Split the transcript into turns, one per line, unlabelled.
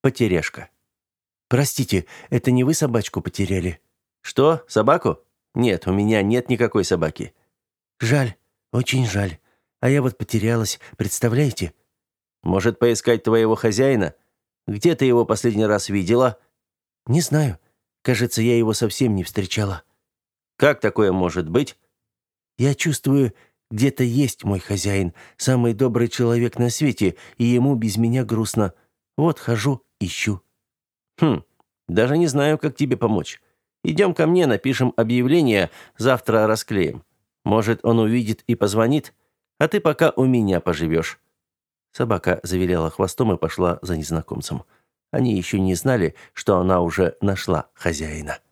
Потеряшка.
Простите, это не вы собачку потеряли?
Что, собаку? Нет, у меня нет никакой собаки.
Жаль, очень жаль. А я вот потерялась, представляете?
Может, поискать твоего хозяина? Где ты его последний раз видела?
Не знаю. Кажется, я его совсем не встречала.
Как такое может быть?
Я чувствую, где-то есть мой хозяин, самый добрый человек на свете, и ему без меня грустно. Вот хожу, ищу.
Хм, даже не знаю, как тебе помочь. Идем ко мне, напишем объявление, завтра расклеим. Может, он увидит и позвонит, а ты пока у меня поживешь». Собака завиляла хвостом и пошла за незнакомцем. Они еще не знали, что она уже нашла хозяина.